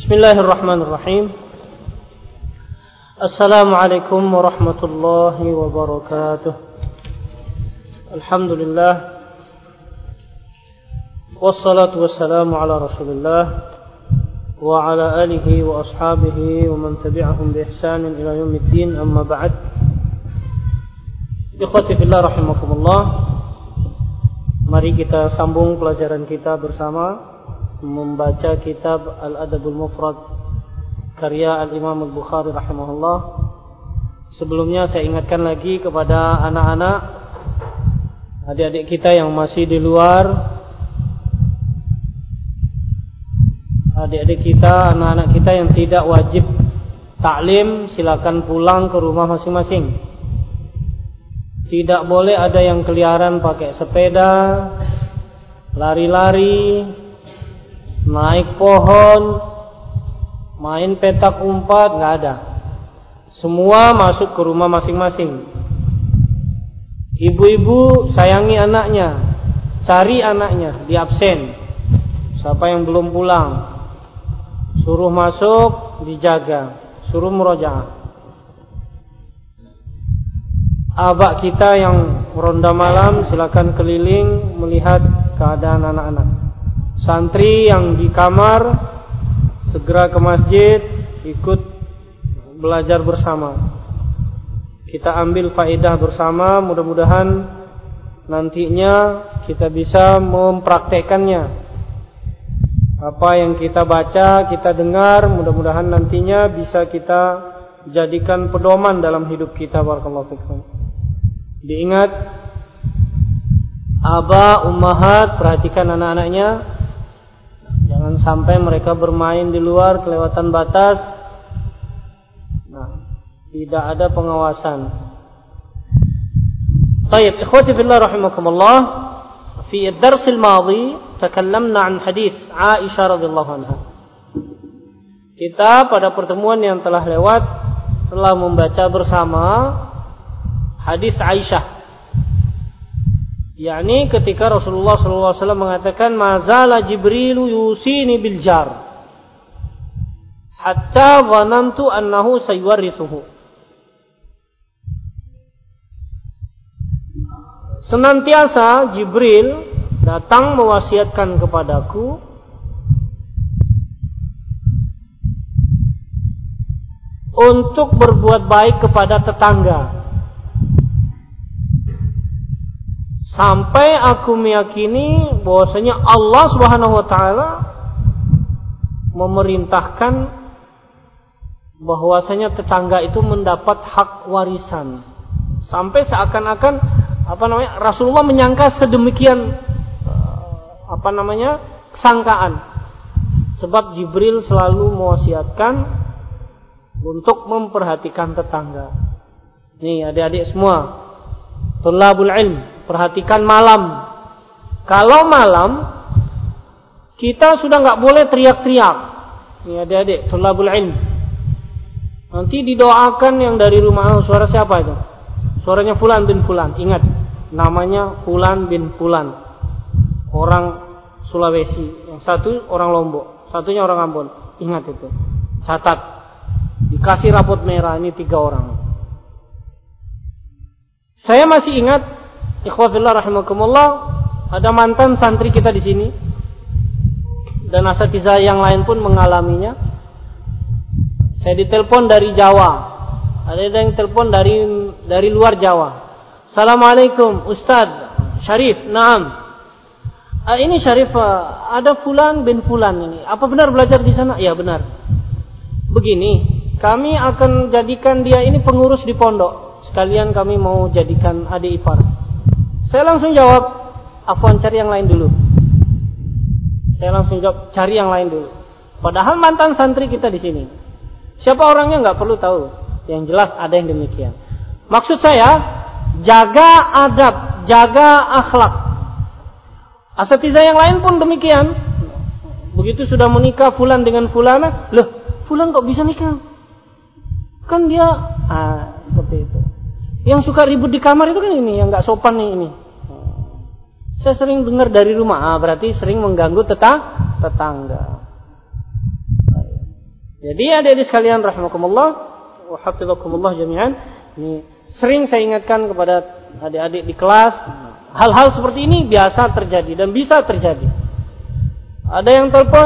Bismillahirrahmanirrahim. Assalamualaikum warahmatullahi wabarakatuh. Alhamdulillah. Wassalatu wassalamu ala Rasulillah wa ala alihi wa ashabihi wa man tabi'ahum bi ihsanin ila yaumiddin, amma ba'd. Ikhwati fillah rahimakumullah. Mari kita sambung pelajaran kita bersama membaca kitab Al-Adabul Mufrad karya Al-Imam Al-Bukhari rahimahullah. Sebelumnya saya ingatkan lagi kepada anak-anak, adik-adik kita yang masih di luar, adik-adik kita, anak-anak kita yang tidak wajib taklim, silakan pulang ke rumah masing-masing. Tidak boleh ada yang keliaran pakai sepeda, lari-lari, naik pohon, main petak umpat, nggak ada. Semua masuk ke rumah masing-masing. Ibu-ibu sayangi anaknya, cari anaknya, di absen. Siapa yang belum pulang, suruh masuk, dijaga, suruh murojaah. Abak kita yang ronda malam silakan keliling melihat keadaan anak-anak. Santri yang di kamar segera ke masjid, ikut belajar bersama. Kita ambil faedah bersama, mudah-mudahan nantinya kita bisa mempraktekannya. Apa yang kita baca, kita dengar, mudah-mudahan nantinya bisa kita jadikan pedoman dalam hidup kita. Barakallahu fikum. Diingat, aba, ummahat, perhatikan anak-anaknya. Jangan sampai mereka bermain di luar kelewatan batas. Nah, tidak ada pengawasan. Baik, ikhwati fillah rahimakumullah. Fi ad-dars al-madi takallamna an hadis Aisyah radhiyallahu anha. Kita pada pertemuan yang telah lewat telah membaca bersama hadis Aisyah. yakni ketika Rasulullah SAW mengatakan mazala Jibrilu yusini bil jar hatta dhanantu annahu sayuwarrithuhu. Senantiasa Jibril datang mewasiatkan kepadaku untuk berbuat baik kepada tetangga, sampai aku meyakini bahwasanya Allah Subhanahu wa taala memerintahkan bahwasanya tetangga itu mendapat hak warisan. Sampai seakan-akan Rasulullah menyangka sedemikian sangkaan. Sebab Jibril selalu mewasiatkan untuk memperhatikan tetangga. Nih adik-adik semua, thalabul ilm, perhatikan malam. Kalau malam kita sudah nggak boleh teriak-teriak. Nih adik-adik, thalabul ilm. Nanti didoakan yang dari rumah. Suara siapa itu? Suaranya Fulan bin Fulan. Ingat, namanya Fulan bin Fulan. Orang Sulawesi. Yang satu orang Lombok, satunya orang Ambon. Ingat itu. Catat. Dikasih rapot merah, ini 3 orang. Saya masih ingat, ikhwafillah rahimakumullah, ada mantan santri kita di sini dan asatizah yang lain pun mengalaminya. Saya ditelepon dari Jawa, ada yang telepon dari luar Jawa. Assalamualaikum Ustaz Syarif. Naam. Ini Syarif, ada Fulan bin Fulan ini. Apa benar belajar di sana? Ya benar. Begini, kami akan jadikan dia ini pengurus di pondok. Sekalian kami mau jadikan adik ipar. Saya langsung jawab, afwan, cari yang lain dulu. Saya langsung jawab, cari yang lain dulu. Padahal mantan santri kita di sini. Siapa orangnya nggak perlu tahu. Yang jelas ada yang demikian. Maksud saya, jaga adab, jaga akhlak. Asatizah yang lain pun demikian. Begitu sudah menikah Fulan dengan Fulana, loh, Fulan kok bisa nikah? Kan dia seperti itu. Yang suka ribut di kamar itu kan ini, yang nggak sopan nih ini. Saya sering dengar dari rumah, berarti sering mengganggu tetangga. Jadi adik-adik sekalian rahimakumullah wa hafizakumullah jami'an, ini sering saya ingatkan kepada adik-adik di kelas, hal-hal seperti ini biasa terjadi dan bisa terjadi. Ada yang telepon,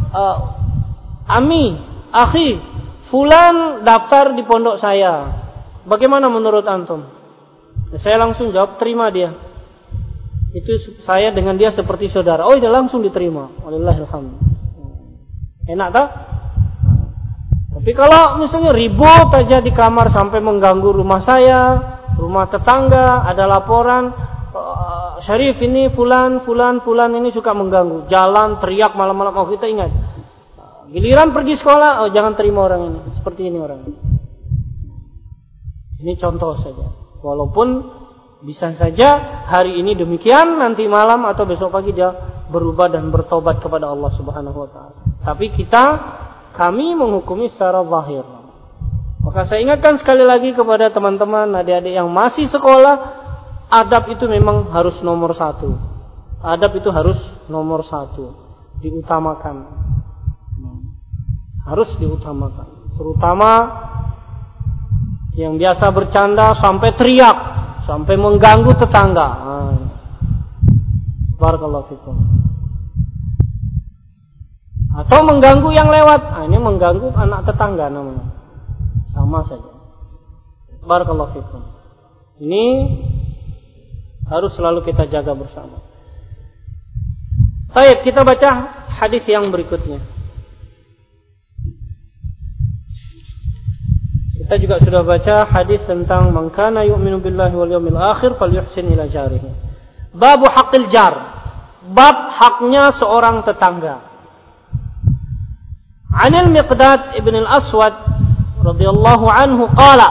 Ami, akhi, fulan daftar di pondok saya. Bagaimana menurut antum? Saya langsung jawab, terima dia. Itu saya dengan dia seperti saudara. Oh, dia langsung diterima. Wallahilhamd. Enak tak? Tapi kalau misalnya ribut aja di kamar sampai mengganggu rumah saya, rumah tetangga, ada laporan, Syarif ini fulan ini suka mengganggu. Jalan teriak malam-malam. Oh, kita ingat. Giliran pergi sekolah, oh jangan terima orang ini. Seperti ini orang ini. Ini contoh saja. Walaupun bisa saja hari ini demikian, nanti malam atau besok pagi dia berubah dan bertobat kepada Allah Subhanahu wa taala. Tapi kami menghukumi secara zahir. Maka saya ingatkan sekali lagi kepada teman-teman adik-adik yang masih sekolah, adab itu memang harus nomor 1. Adab itu harus nomor 1, diutamakan. Harus diutamakan. Terutama yang biasa bercanda sampai teriak, sampai mengganggu tetangga. Barakallahu fikum. Atau mengganggu yang lewat. Ini mengganggu anak tetangga namanya. Sama saja. Barakallahu fikum. Ini harus selalu kita jaga bersama. Baik, kita baca hadis yang berikutnya. Kita juga sudah baca hadis tentang man kana yu'minu billahi wal yawmil akhir falyuhsin ila jarihi. Babu haqqil jar. Bab haknya seorang tetangga. Anil Miqdad ibn al-Aswad radhiyallahu anhu qala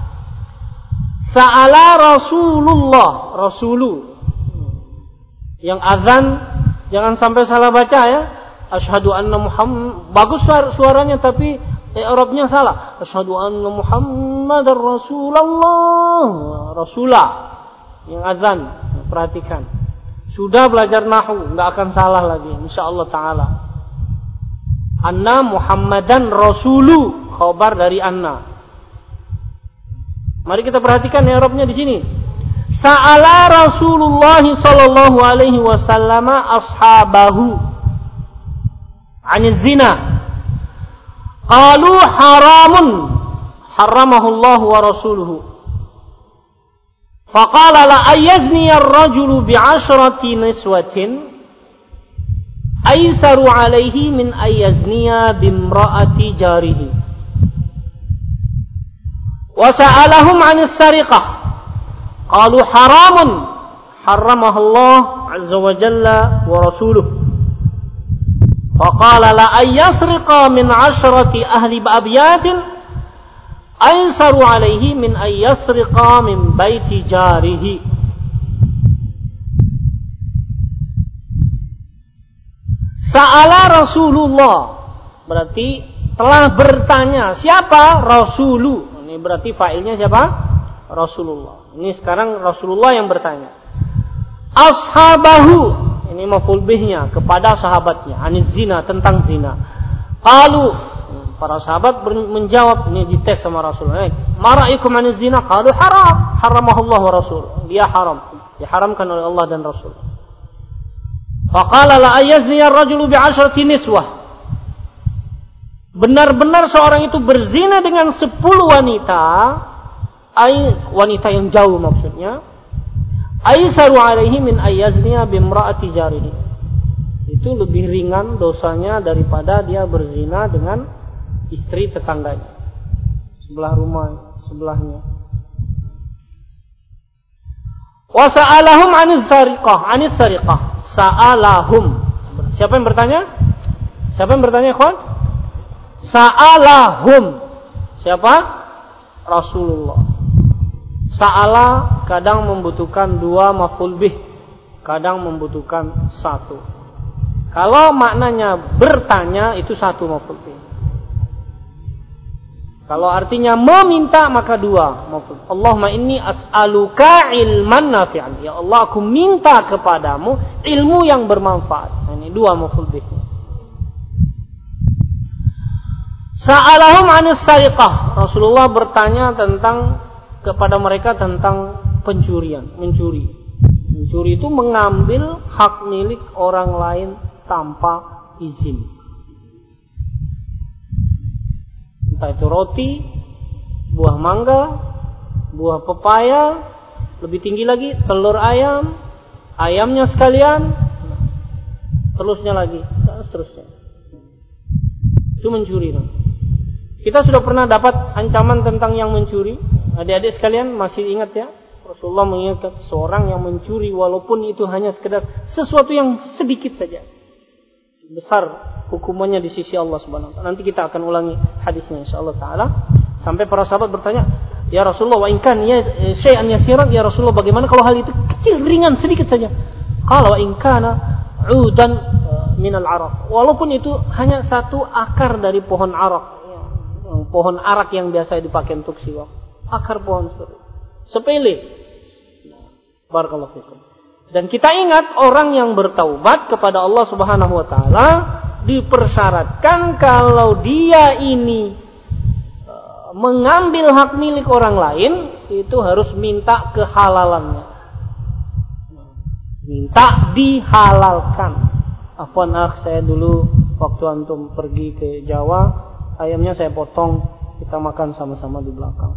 Sa'ala Rasulu yang azan jangan sampai salah baca ya. Asyhadu anna Muhammad, bagus suaranya tapi i'rabnya salah. Asyhadu anna Muhammadar Rasulullah yang azan, perhatikan. Sudah belajar nahwu, enggak akan salah lagi insyaallah taala. Anna Muhammadan Rasulu, khabar dari anna. Mari kita perhatikan i'rabnya di sini. Sa'ala Rasulullah sallallahu alaihi wasallam ashabahu 'anil zina. Qalu haramun haramahu Allah wa rasuluhu. Faqala la ayazni ar-rajulu bi'ashrati niswatin aisaru alaihi min ayazniya bimra'ati jarihi. Wa sa'alahum 'anis sariqah. Qalu haramun haramahu Allah 'azza wa jalla wa rasuluhu. Faqala la ayyasriqa min 'ashrati ahli abyatin aisaru alaihi min ayyasriqa min baiti jarihi. Sa'ala Rasulullah berarti telah bertanya. Siapa? Rasulu. Ini berarti fa'ilnya siapa? Rasulullah. Ini sekarang Rasulullah yang bertanya. Ashabahu, ini maf'ul bihnya, kepada sahabatnya. Aniz zina, tentang zina. Qalu, para sahabat menjawab, ini dites sama Rasulullah. Maraikum aniz zina? Qalu haram. Haramahullah wa rasul. Dia haram. Diharamkan oleh Allah dan Rasul. Faqala la ayazni ar-rajulu bi'ashrati niswah. Benar-benar seorang itu berzina dengan 10 wanita, wanita yang jauh maksudnya. Aisaru alaihi min ayazniya bimra'ati jarihi. Itu lebih ringan dosanya daripada dia berzina dengan istri tetangganya, sebelah rumah sebelahnya. Wa sa'alahum 'anis sariqah. Sa'alahum. Siapa yang bertanya? Siapa yang bertanya, ikhwan? Sa'alahum. Siapa? Rasulullah. Sa'ala kadang membutuhkan 2 maf'ul bih, kadang membutuhkan 1. Kalau maknanya bertanya itu 1 maf'ul bih. Kalau artinya meminta maka 2 maf'ul. Allahumma inni as'aluka ilman nafi'an. Ya Allah, aku minta kepadamu ilmu yang bermanfaat. Ini 2 maf'ul bih. Sa'alahum 'anis sariqah. Rasulullah bertanya kepada mereka tentang pencurian, mencuri. Mencuri itu mengambil hak milik orang lain tanpa izin. Entah itu roti, buah mangga, buah pepaya, lebih tinggi lagi telur ayam, ayamnya sekalian, terusnya lagi, dan seterusnya. Itu mencuri. Kita sudah pernah dapat ancaman tentang yang mencuri. Adik-adik sekalian masih ingat ya? Rasulullah mengingatkan seorang yang mencuri walaupun itu hanya sekedar sesuatu yang sedikit saja. Besar hukumannya di sisi Allah Subhanahu wa taala. Nanti kita akan ulangi hadisnya insyaallah taala sampai para sahabat bertanya, "Ya Rasulullah, wa in kan ya syai'an yasiran, ya Rasulullah, bagaimana kalau hal itu kecil, ringan, sedikit saja?" Qala wa in kana 'udan minal arak. Walaupun itu hanya satu akar dari pohon arak. Pohon arak yang biasa dipakai untuk siwak. Akar pohon sepele. Barakallahu fikum. Dan kita ingat orang yang bertaubat kepada Allah Subhanahu wa taala dipersyaratkan kalau dia ini mengambil hak milik orang lain itu harus minta kehalalannya. Minta dihalalkan. Afwan saya dulu waktu antum pergi ke Jawa, ayamnya saya potong, kita makan sama-sama di belakang.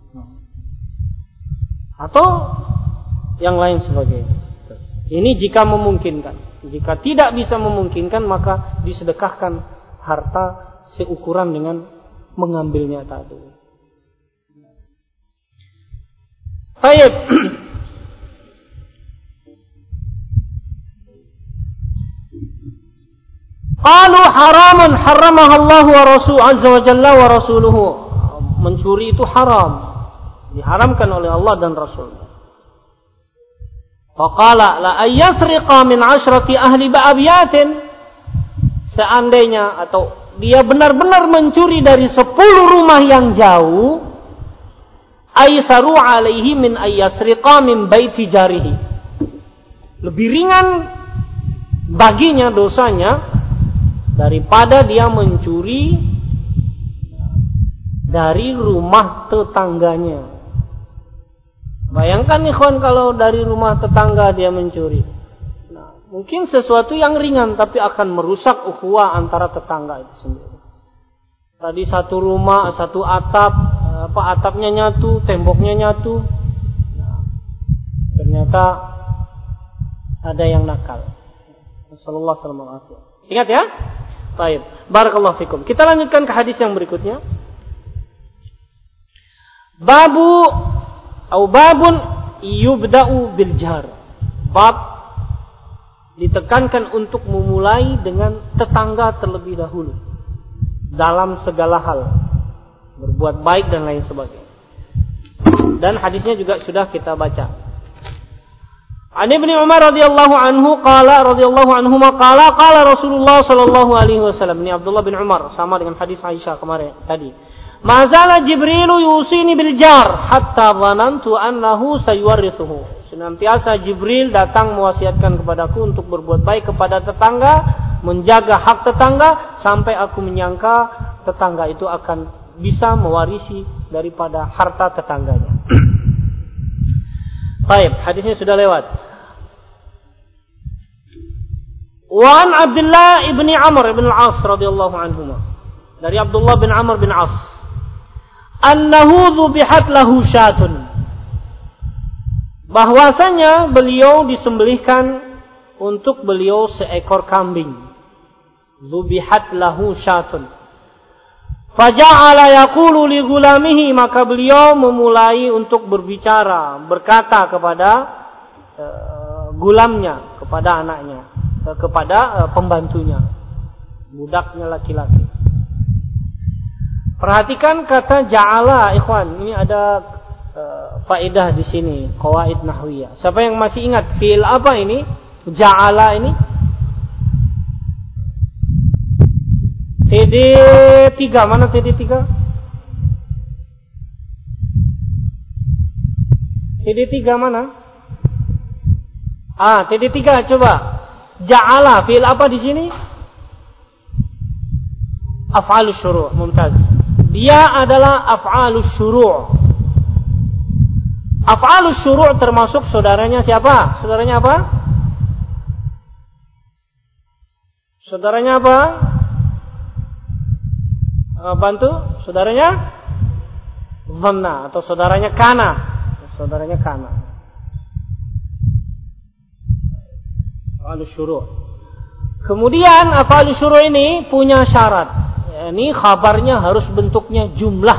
Atau yang lain sebagainya. Ini jika memungkinkan. Jika tidak bisa memungkinkan, maka disedekahkan harta seukuran dengan mengambilnya tadi. Baik. Qalu haramun harramaha Allah wa rasul azza wa jalla wa rasuluhu. Mencuri itu haram. Diharamkan oleh Allah dan Rasul. Faqala la ayyasriqa min 'ashrati ahli ba'abiyatin. Seandainya atau dia benar-benar mencuri dari 10 rumah yang jauh, aisaru alaihi min ayyasriqa min baiti jarihi. Lebih ringan baginya dosanya daripada dia mencuri dari rumah tetangganya. Bayangkan ikhwan kalau dari rumah tetangga dia mencuri. Nah, mungkin sesuatu yang ringan tapi akan merusak ukhuwah antara tetangga itu sendiri. Tadi satu rumah, satu atap, atapnya nyatu, temboknya nyatu. Nah, ternyata ada yang nakal. Sallallahu alaihi wasallam. Ingat ya? Baik. Barakallahu fikum. Kita lanjutkan ke hadis yang berikutnya. Babun yubda'u bil jar. Bab ditekankan untuk memulai dengan tetangga terlebih dahulu dalam segala hal, berbuat baik dan lain sebagainya. Dan hadisnya juga sudah kita baca. An Ibnu Umar radhiyallahu anhu qala Rasulullah sallallahu alaihi wasallam. Ini Abdullah bin Umar sama dengan hadis Aisyah kemarin tadi. Mazala Jibrilu yusini bil jar hatta dhanantu annahu sayuwarithuhu. Senantiasa Jibril datang mewasiatkan kepadaku untuk berbuat baik kepada tetangga, menjaga hak tetangga sampai aku menyangka tetangga itu akan bisa mewarisi daripada harta tetangganya. Baik, hadisnya sudah lewat. Wa an Abdullah ibni Amr ibn al-As radhiyallahu anhuma. Dari Abdullah bin Amr bin As. Annahu dzubihat lahu syatun. Bahwasanya beliau disembelihkan untuk beliau seekor kambing. Dzubihat lahu syatun. Faja'ala yaqulu li gulamihi, maka beliau memulai untuk berkata kepada gulamnya, kepada anaknya, kepada pembantunya, budaknya laki-laki. Perhatikan kata ja'ala, ikhwan. Ini ada faedah di sini, qawaid nahwiyah. Siapa yang masih ingat fi'il apa ini? Ja'ala ini? TD3, mana TD3? TD3 mana? TD3 coba. Ja'ala, fi'il apa di sini? af'alus syuru', mumtaz. Dia adalah af'alus syuru'. Af'alus syuru' termasuk saudaranya siapa? Saudaranya apa? Saudaranya apa? Bantu. Saudaranya dhanna atau saudaranya kana. Saudaranya kana. Af'alus syuru'. Kemudian af'alus syuru' ini punya syarat. Ini khabarnya harus bentuknya jumlah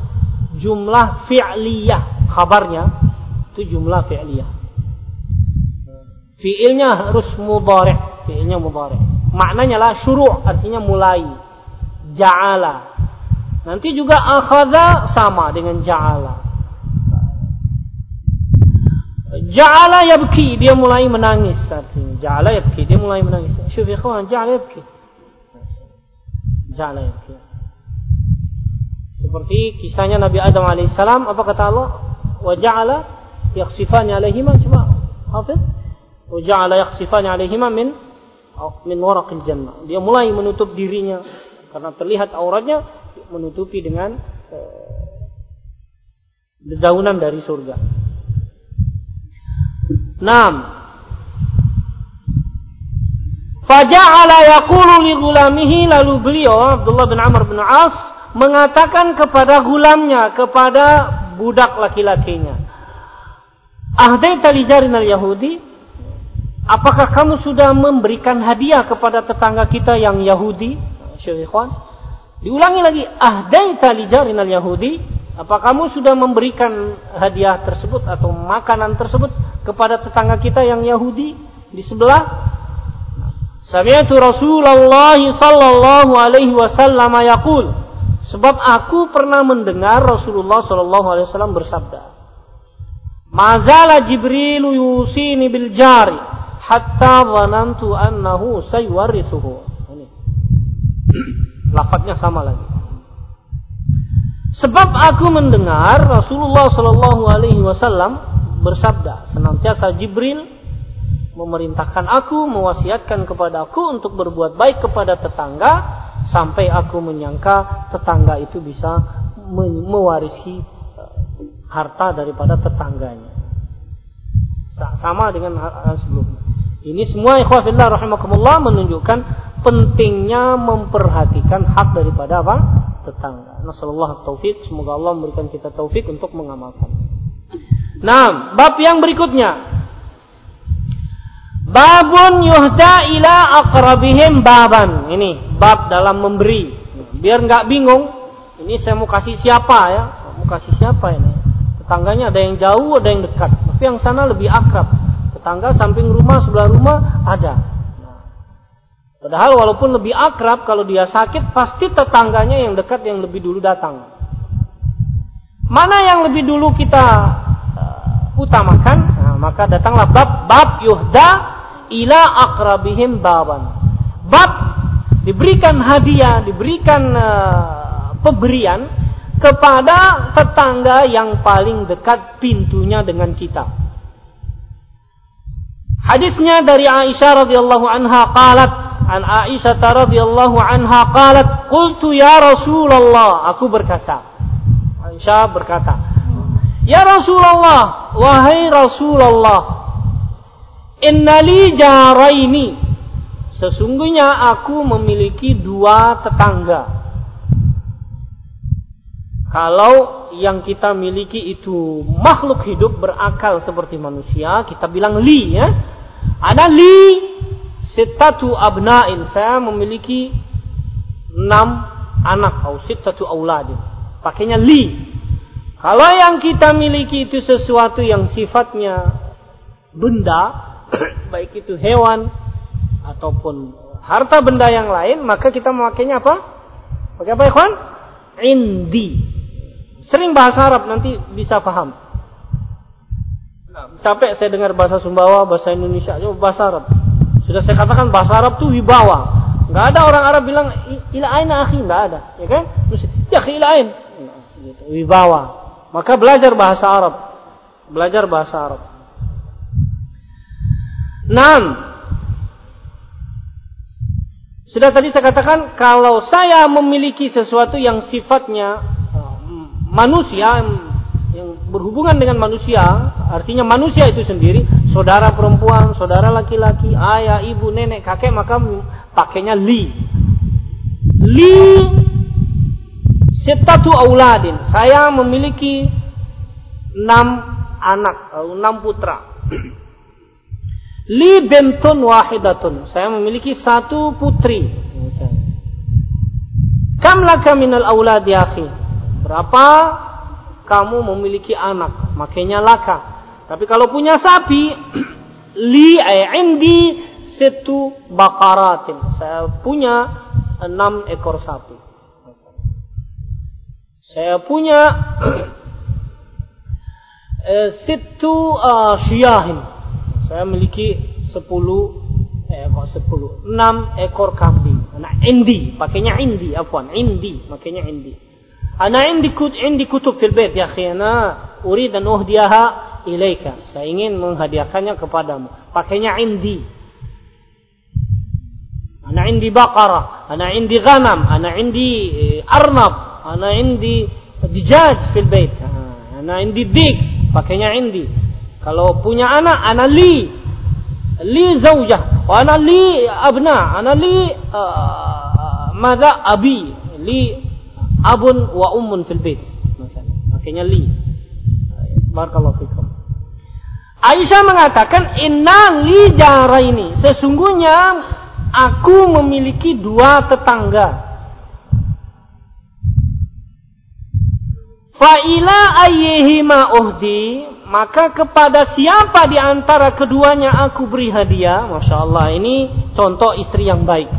fi'liyah. Khabarnya itu jumlah fi'liyah. Fi'ilnya harus mudhari'. Fi'ilnya mudhari'. Maknanya lah syuru', artinya mulai. Ja'ala. Nanti juga akhadha sama dengan ja'ala. Ja'ala yabki, dia mulai menangis artinya. Ja'ala yabki, dia mulai menangis. Syuf ya kawan, ja'ala yabki. Ja'ala yabki. Seperti kisahnya Nabi Adam alaihissalam, apa kata Allah? Wa ja'ala yakhsifani alaihima, coba hafid. Wa ja'ala yakhsifani alaihima min waraqil jannah. Dia mulai menutup dirinya karena terlihat auratnya, menutupi dengan dedaunan dari surga. 6. Faja'ala yaqulu li ghulamihi, lalu beliau Abdullah bin Amr bin As mengatakan kepada gulamnya, kepada budak laki-lakinya, ahdaita li jarinal yahudi, apakah kamu sudah memberikan hadiah kepada tetangga kita yang Yahudi? Syaikhwan, diulangi lagi, ahdaita li jarinal yahudi, apa kamu sudah memberikan hadiah tersebut atau makanan tersebut kepada tetangga kita yang Yahudi di sebelah? Sami'tu Rasulullah sallallahu alaihi wasallam yaqul, sebab aku pernah mendengar Rasulullah sallallahu alaihi wasallam bersabda, mazala Jibril yusini bil jari hatta dhanantu annahu sayuwarithuhu. Ini lafadznya sama lagi. Sebab aku mendengar Rasulullah sallallahu alaihi wasallam bersabda, senantiasa Jibril memerintahkan aku, mewasiatkan kepada aku untuk berbuat baik kepada tetangga, sampai aku menyangka tetangga itu bisa mewarisi harta daripada tetangganya. Sama dengan sebelumnya. Ini semua ikhwah fillah rahimakumullah menunjukkan pentingnya memperhatikan hak daripada apa? Tetangga. Nasallallahu taufik, semoga Allah memberikan kita taufik untuk mengamalkan. Nah, bab yang berikutnya, babun yuhda ila aqrabihim baban. Ini bab dalam memberi. Biar enggak bingung, ini saya mau kasih siapa ya? Mau kasih siapa ini? Tetangganya ada yang jauh, ada yang dekat. Tapi yang sana lebih akrab. Tetangga samping rumah, sebelah rumah ada. Nah, padahal walaupun lebih akrab, kalau dia sakit pasti tetangganya yang dekat yang lebih dulu datang. Mana yang lebih dulu kita utamakan? Nah, maka datanglah bab yuhda ila aqrabihim baban. Bab diberikan hadiah, diberikan pemberian kepada tetangga yang paling dekat pintunya dengan kita. Hadisnya dari Aisyah radhiyallahu anha qalat, an Aisyah radhiyallahu anha qalat, qultu ya Rasulullah, aku berkata, Aisyah berkata, ya Rasulullah, wahai Rasulullah, innali jaraini, sesungguhnya aku memiliki dua tetangga. Kalau yang kita miliki itu makhluk hidup berakal seperti manusia, kita bilang li ya. Ana li sittatu abna'in, saya memiliki 6 anak atau sittatu auladin. Pakainya li. Kalau yang kita miliki itu sesuatu yang sifatnya benda, baik itu hewan ataupun harta benda yang lain, maka kita memakainya apa? Pakai apa, ikhwan? Indi. Sering bahasa Arab, nanti bisa paham. Capek saya dengar bahasa Sumbawa, bahasa Indonesia, bahasa Arab. Sudah saya katakan bahasa Arab itu wibawa. Enggak ada orang Arab bilang ila aina akhi, enggak ada, ya kan? Terus ya akhi ila ain. Gitu, wibawa. Maka belajar bahasa Arab. Belajar bahasa Arab. 6. Sudah tadi saya katakan, kalau saya memiliki sesuatu yang sifatnya manusia, yang berhubungan dengan manusia, artinya manusia itu sendiri, saudara perempuan, saudara laki-laki, ayah, ibu, nenek, kakek, maka pakainya li. Li sittatu auladin. Saya memiliki 6 anak, 6 putra. Li bintun wahidatun. Saya memiliki 1 putri. Kam laka minal aulad ya akhi? Berapa kamu memiliki anak? Makanya laka. Tapi kalau punya sapi, li indi 7 baqaratin. Saya punya 6 ekor sapi. Saya punya 6 syiyahin. Saya memiliki 6 ekor kambing. Ana indi, pakainya indi, afwan, indi, makanya indi. Ana indi kutub fil bait ya akhi, ana urid an uhdiyaha ilaika. Saya ingin menghadiahkannya kepadamu. Pakainya indi. Ana indi baqarah, ana indi ghanam, ana indi arnab, ana indi dijaj fil bait. Ana indi dik, pakainya indi. Kalau punya anak, ana li zaujah, wa ana li abna, ana li madza abi, li abun wa ummun fil bait. Makanya li. Barakallahu fikum. Aisyah mengatakan, inna li jaraini. Sesungguhnya aku memiliki 2 tetangga. Fa ila ayyihima uhdi, maka kepada siapa di antara keduanya aku beri hadiah. Masya Allah, ini contoh istri yang baik.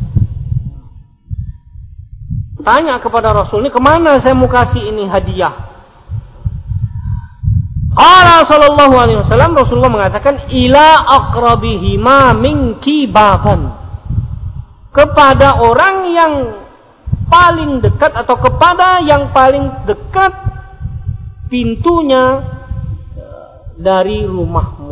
Tanya kepada Rasul, ini kemana saya mau kasih ini hadiah? Qala sallallahu alaihi wasallam, Rasulullah mengatakan, ila aqrabihima minki baban. Kepada orang yang paling dekat, atau kepada yang paling dekat pintunya dari rumahmu.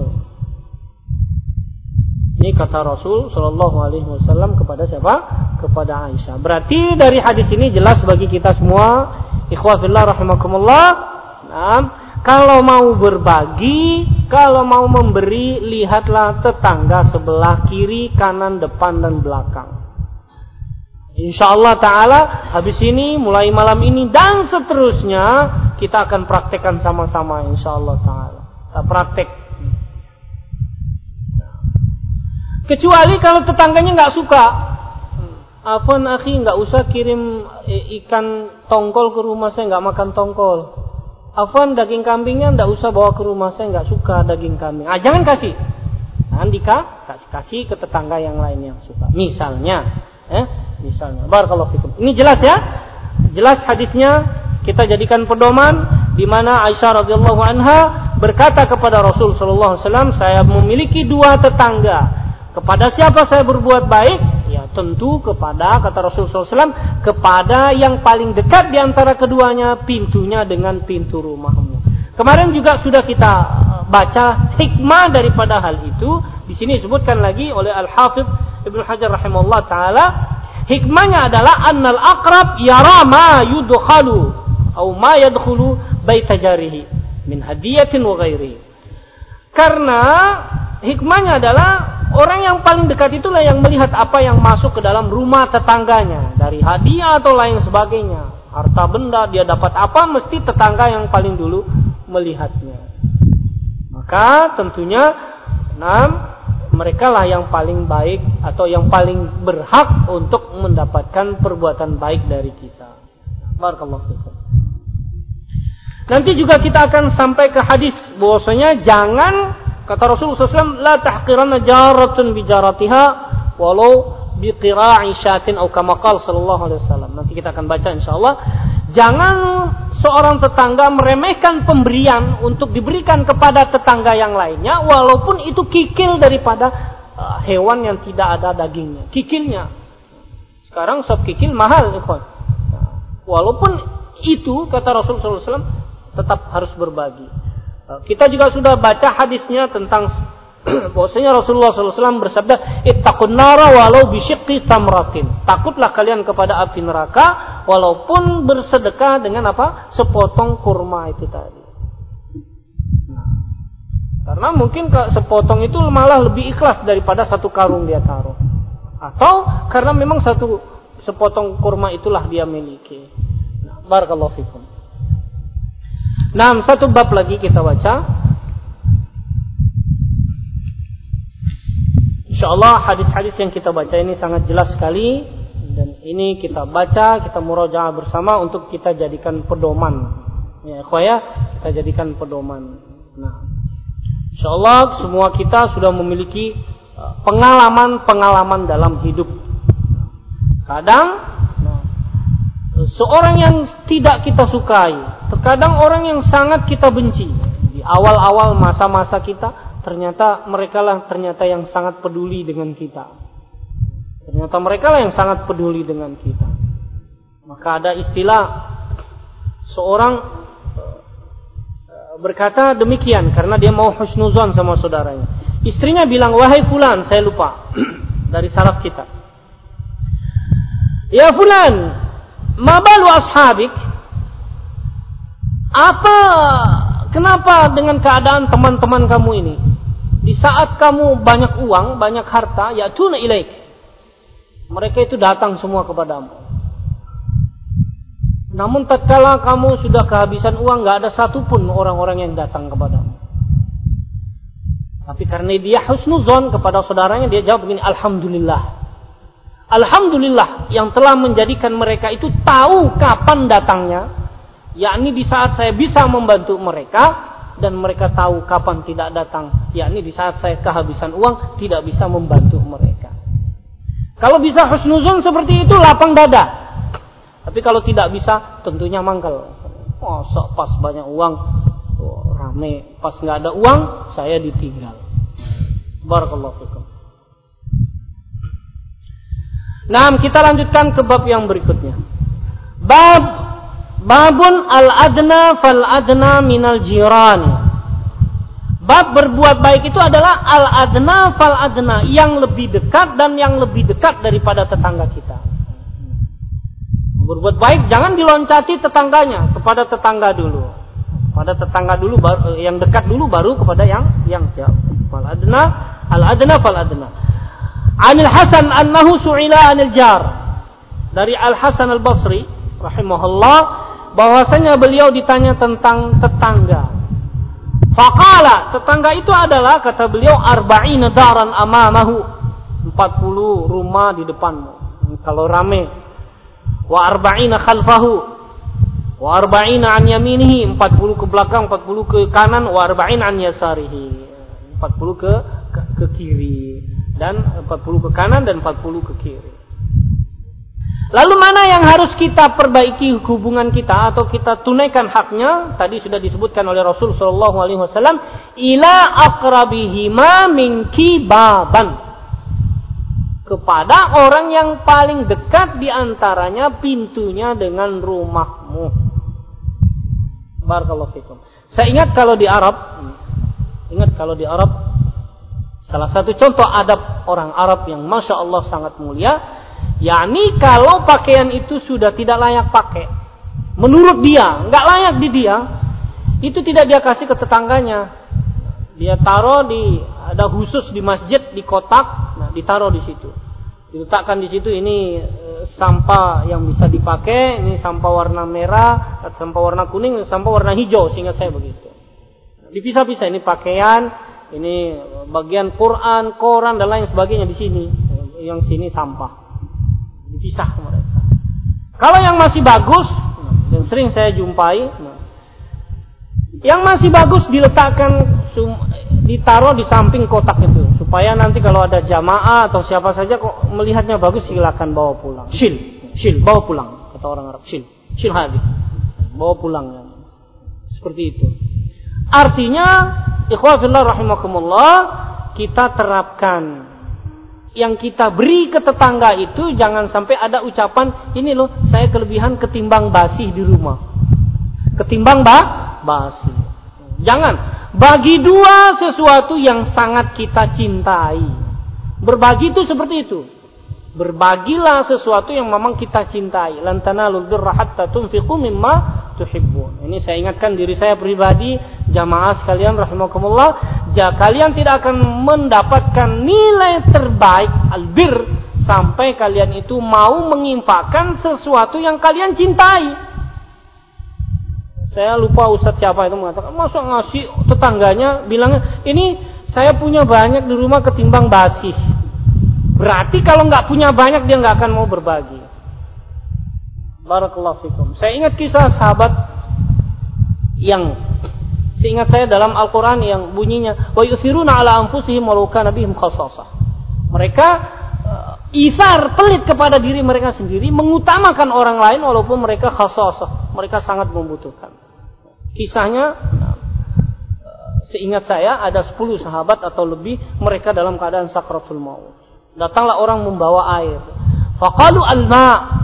Ini kata Rasul sallallahu alaihi wasallam kepada siapa? Kepada Aisyah. Berarti dari hadis ini jelas bagi kita semua, ikhwah fillah rahimakumullah. Nah, kalau mau berbagi, kalau mau memberi, lihatlah tetangga sebelah kiri, kanan, depan dan belakang. InsyaAllah ta'ala habis ini, mulai malam ini dan seterusnya, kita akan praktekkan sama-sama insyaAllah ta'ala. Kita praktek. Kecuali kalau tetangganya gak suka. Afwan akhi, gak usah kirim ikan tongkol ke rumah saya, gak makan tongkol. Afwan daging kambingnya gak usah bawa ke rumah saya, gak suka daging kambing. Jangan kasih. Nanti kasih ke tetangga yang lain yang suka. Misalnya. Barakallahu fikum. Ini jelas ya? Jelas hadisnya, kita jadikan pedoman di mana Aisyah radhiyallahu anha berkata kepada Rasul sallallahu alaihi wasallam, saya memiliki 2 tetangga. Kepada siapa saya berbuat baik? Ya tentu kepada, kata Rasul sallallahu alaihi wasallam, kepada yang paling dekat di antara keduanya, pintunya dengan pintu rumahmu. Kemarin juga sudah kita baca hikmah daripada hal itu. Di sini disebutkan lagi oleh Al-Hafidz Ibnu Hajar rahimahullah ta'ala, hikmahnya adalah annal aqrab yara ma yudkhalu atau ma yadkhulu baita jarihi min hadiyatin wa ghairihi. Karena hikmahnya adalah orang yang paling dekat itulah yang melihat apa yang masuk ke dalam rumah tetangganya, dari hadiah atau lain sebagainya, harta benda, dia dapat apa, mesti tetangga yang paling dulu melihatnya. Maka tentunya mereka lah yang paling baik atau yang paling berhak untuk mendapatkan perbuatan baik dari kita. Barakallahu fikum. Nanti juga kita akan sampai ke hadis bahwasanya jangan, kata Rasulullah SAW, la tahqiranna jaratun bi jaratiha walau bi qira'i syatin atau kama qala sallallahu alaihi wasallam. Nanti kita akan baca insyaallah. Jangan seorang tetangga meremehkan pemberian untuk diberikan kepada tetangga yang lainnya, walaupun itu kikil daripada hewan yang tidak ada dagingnya, kikilnya. Sekarang sop kikil mahal, ikhwan. Walaupun itu, kata Rasulullah SAW, tetap harus berbagi. Kita juga sudah baca hadisnya tentang Bahwasanya Rasulullah SAW bersabda, ittaqun nara walau bisyiqqi tamratin. Takutlah kalian kepada api neraka walaupun bersedekah dengan apa? Sepotong kurma itu tadi. Nah, karena mungkin sepotong itu malah lebih ikhlas daripada satu karung dia taruh. Atau karena memang sepotong kurma itulah dia miliki. Nah, barakallahu fikum. Nah, satu bab lagi kita baca. InsyaAllah hadis-hadis yang kita baca ini sangat jelas sekali. Dan ini kita baca, kita murajaah bersama untuk kita jadikan pedoman. Ya ikhwah, kita jadikan pedoman. Nah, InsyaAllah semua kita sudah memiliki pengalaman-pengalaman dalam hidup. Kadang seorang yang tidak kita sukai, terkadang orang yang sangat kita benci. Di awal-awal masa-masa kita, ternyata mereka lah yang sangat peduli dengan kita. Ternyata mereka lah yang sangat peduli dengan kita. Maka ada istilah seorang berkata demikian karena dia mau husnuzon sama saudaranya. Istrinya bilang, wahai fulan, saya lupa dari salaf kita. Ya fulan, ma balu ashabik? Kenapa dengan keadaan teman-teman kamu ini? Di saat kamu banyak uang, banyak harta, ya'tuna ilaik. Mereka itu datang semua kepadamu. Namun tatkala kamu sudah kehabisan uang, enggak ada satupun orang-orang yang datang kepadamu. Tapi karena dia husnuzon kepada saudaranya, dia jawab begini, alhamdulillah. Alhamdulillah yang telah menjadikan mereka itu tahu kapan datangnya, yakni di saat saya bisa membantu mereka, dan mereka tahu kapan tidak datang, yakni di saat saya kehabisan uang tidak bisa membantu mereka. Kalau bisa husnuzon seperti itu lapang dada. Tapi kalau tidak bisa tentunya mangkal. Masa pas banyak uang rame, pas nggak ada uang saya ditinggal. Barakallahu fikum. Nah, kita lanjutkan ke bab yang berikutnya. Babun al-adna fal-adna minal jirani. Bab berbuat baik itu adalah al-adna fal-adna, yang lebih dekat dan yang lebih dekat daripada tetangga kita. Berbuat baik jangan diloncati tetangganya, kepada tetangga dulu. Pada tetangga dulu, yang dekat dulu, baru kepada yang jauh. Fal-adna, al-adna fal-adna. Anil Hasan annahu su'ila anil jar. Dari Al-Hasan Al-Basri rahimahullah, bahwasanya beliau ditanya tentang tetangga. Faqala, tetangga itu adalah, kata beliau, 40 daran amamahu, 40 rumah di depanmu kalau rame. Wa 40 khalfahu, wa 40 an yaminihi, 40 ke belakang, 40 ke kanan, wa 40 an yasarihi, 40 ke kiri, dan 40 ke kanan dan 40 ke kiri. Lalu mana yang harus kita perbaiki hubungan kita atau kita tunaikan haknya? Tadi sudah disebutkan oleh Rasul sallallahu alaihi wasallam, ila aqrabihima minki baban. Kepada orang yang paling dekat di antaranya pintunya dengan rumahmu. Barakallahu fikum. Saya ingat kalau di Arab, salah satu contoh adab orang Arab yang Masya Allah sangat mulia, yakni kalau pakaian itu sudah tidak layak pakai, menurut dia nggak layak di dia, itu tidak dia kasih ke tetangganya. Dia taruh ada khusus di masjid, di kotak, nah ditaruh di situ, diletakkan di situ. Ini sampah yang bisa dipakai, ini sampah warna merah, sampah warna kuning, sampah warna hijau, sehingga saya begitu. Dipisah-pisah, ini pakaian, ini bagian Quran, koran dan lain sebagainya di sini, yang sini sampah. Dipisah mereka. Kalau yang masih bagus, dan sering saya jumpai, yang masih bagus diletakkan, ditaruh di samping kotak itu, supaya nanti kalau ada jamaah atau siapa saja kok melihatnya bagus, silakan bawa pulang. Shil, bawa pulang, kata orang Arab. Shil hadir, bawa pulang. Seperti itu. Artinya, ikhwah fillah rahimakumullah, kita terapkan yang kita beri ke tetangga itu, jangan sampai ada ucapan, ini loh saya kelebihan ketimbang basi di rumah, ketimbang basi. Jangan. bagi dua sesuatu yang sangat kita cintai. Berbagi itu seperti itu. Berbagilah sesuatu yang memang kita cintai. Lan tanalul birra hatta tunfiqu mimma tuhibbun. Ini saya ingatkan diri saya pribadi, jamaah sekalian rahimakumullah, kalian tidak akan mendapatkan nilai terbaik albir sampai kalian itu mau menginfakkan sesuatu yang kalian cintai. Saya lupa ustadz siapa itu mengatakan, masa ngasih tetangganya, bilangnya ini saya punya banyak di rumah ketimbang basi. Berarti kalau nggak punya banyak dia nggak akan mau berbagi. Barakallahu fikum. Saya ingat kisah sahabat yang seingat saya dalam Al-Quran yang bunyinya wa yusiruna ala anfusihim walau kana bihim khassasah. Mereka isar pelit kepada diri mereka sendiri, mengutamakan orang lain walaupun mereka khassasah. Mereka sangat membutuhkan. Kisahnya seingat saya ada 10 sahabat atau lebih, mereka dalam keadaan sakratul maut. Datanglah orang membawa air. Faqalu alma,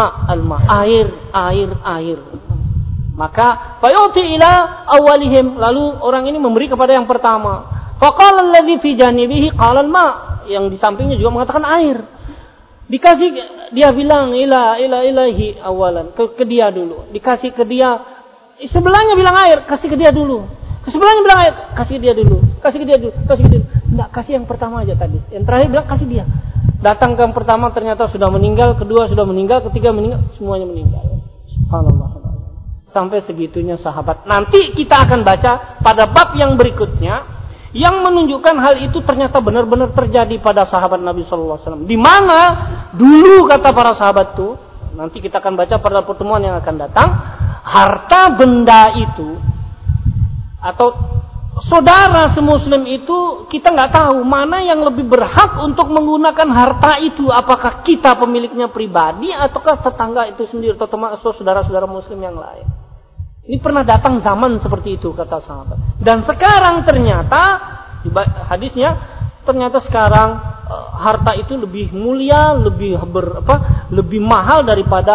air. Maka fayuti ila awalihim, lalu orang ini memberi kepada yang pertama. Faqala alladhi fi janibihi qala alma, yang di sampingnya juga mengatakan air. Dikasih, dia bilang ilahi awalan, ke dia dulu. Dikasih ke dia, sebelahnya bilang air, kasih ke dia dulu. Sebelahnya bilang air, kasih ke dia dulu. Enggak, kasih yang pertama aja tadi. Yang terakhir bilang kasih dia. Datang ke yang pertama ternyata sudah meninggal, kedua sudah meninggal, ketiga meninggal, semuanya meninggal. Subhanallah. Sampai segitunya sahabat. Nanti kita akan baca pada bab yang berikutnya yang menunjukkan hal itu ternyata benar-benar terjadi pada sahabat Nabi sallallahu alaihi wasallam. Di mana dulu kata para sahabat itu, nanti kita akan baca pada pertemuan yang akan datang, harta benda itu atau saudara semuslim itu kita nggak tahu mana yang lebih berhak untuk menggunakan harta itu, apakah kita pemiliknya pribadi ataukah tetangga itu sendiri atau saudara-saudara muslim yang lain. Ini pernah datang zaman seperti itu kata sahabat. Dan sekarang ternyata hadisnya ternyata sekarang harta itu lebih mulia, lebih mahal daripada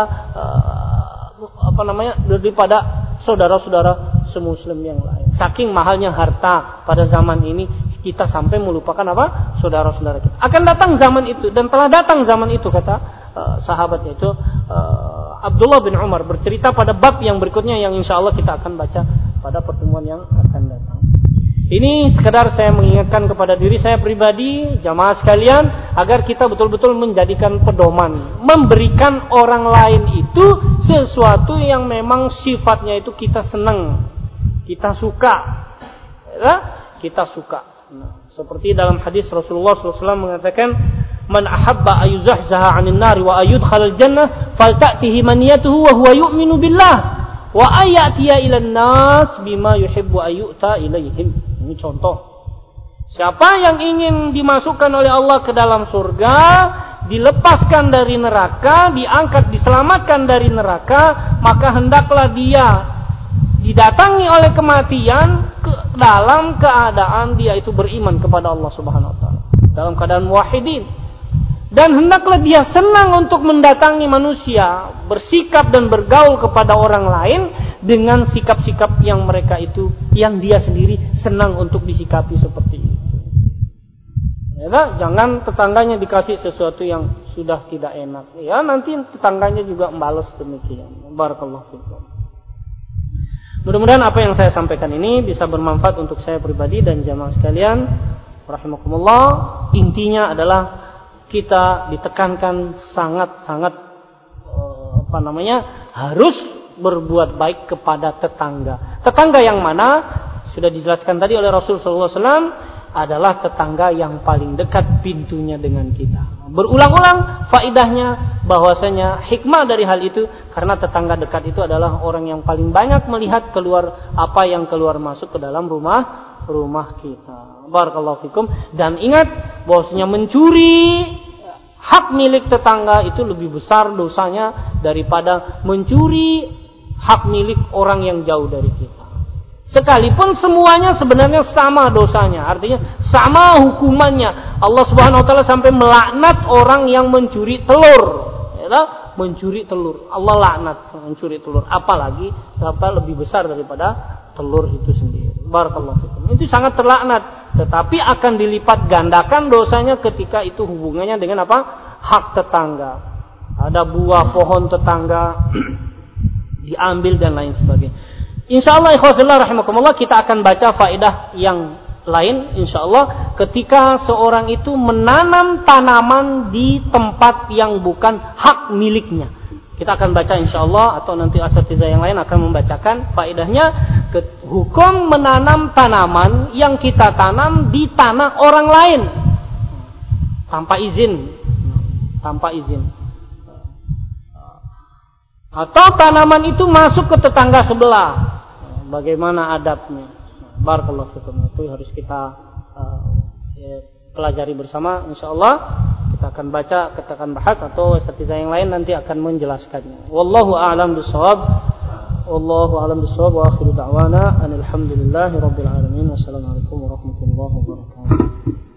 daripada saudara-saudara semuslim yang lain. Saking mahalnya harta pada zaman ini, kita sampai melupakan apa? Saudara-saudara kita. Akan datang zaman itu, dan telah datang zaman itu kata sahabat itu Abdullah bin Umar bercerita pada bab yang berikutnya yang insya Allah kita akan baca pada pertemuan yang akan datang. Ini sekedar saya mengingatkan kepada diri saya pribadi, jamaah sekalian, agar kita betul-betul menjadikan pedoman, memberikan orang lain itu sesuatu yang memang sifatnya itu kita senang, kita suka, ya? Kita suka. Nah, seperti dalam hadis Rasulullah SAW mengatakan, "Man ahabba ayuzahzaha 'anil nari wa ayudkhalal jannah, falta'tihi maniyatuhu wa huwa yu'minu billah, wa ayatiya ilan nas bima yuhibbu ayyuta ilaihim." Ini contoh. Siapa yang ingin dimasukkan oleh Allah ke dalam surga, dilepaskan dari neraka, diangkat, diselamatkan dari neraka, maka hendaklah dia didatangi oleh kematian dalam keadaan dia itu beriman kepada Allah Subhanahu wa taala, dalam keadaan muwahhidin. Dan hendaklah dia senang untuk mendatangi manusia, bersikap dan bergaul kepada orang lain dengan sikap-sikap yang mereka itu, yang dia sendiri senang untuk disikapi seperti itu. Ya, jangan tetangganya dikasih sesuatu yang sudah tidak enak. Ya, nanti tetangganya juga membalas demikian. Barakallahu fikum. Mudah-mudahan apa yang saya sampaikan ini bisa bermanfaat untuk saya pribadi dan jamaah sekalian. Rahimakumullah. Intinya adalah kita ditekankan sangat-sangat harus berbuat baik kepada tetangga. Tetangga yang mana sudah dijelaskan tadi oleh Rasul sallallahu alaihi wasallam adalah tetangga yang paling dekat pintunya dengan kita. Berulang-ulang faidahnya bahwasanya hikmah dari hal itu karena tetangga dekat itu adalah orang yang paling banyak melihat keluar apa yang keluar masuk ke dalam rumah kita. Barakallahu fikum. Dan ingat bahwasanya mencuri hak milik tetangga itu lebih besar dosanya daripada mencuri hak milik orang yang jauh dari kita. Sekalipun semuanya sebenarnya sama dosanya, artinya sama hukumannya. Allah Subhanahu wa taala sampai melaknat orang yang mencuri telur. Ya, mencuri telur. Allah laknat mencuri telur. Apalagi lebih besar daripada telur itu sendiri. Barakallahu fikum. Itu sangat terlaknat. Tetapi akan dilipat gandakan dosanya ketika itu hubungannya dengan apa? Hak tetangga. Ada buah pohon tetangga diambil dan lain sebagainya. Insyaallah ikhwafillah rahimakumullah, kita akan baca faedah yang lain insyaallah ketika seorang itu menanam tanaman di tempat yang bukan hak miliknya. Kita akan baca insyaallah, atau nanti asatizah yang lain akan membacakan faedahnya. Hukum menanam tanaman yang kita tanam di tanah orang lain tanpa izin, atau tanaman itu masuk ke tetangga sebelah, bagaimana adabnya? Barakallahu fikum. Itu harus kita pelajari bersama insyaallah. Kita akan baca, kita akan bahas, atau asatizah yang lain nanti akan menjelaskannya. Wallahu a'lam bishawab. Wallahu a'lam bishawab wa akhiru da'wana alhamdulillahi rabbil alamin. Wassalamualaikum warahmatullahi wabarakatuh.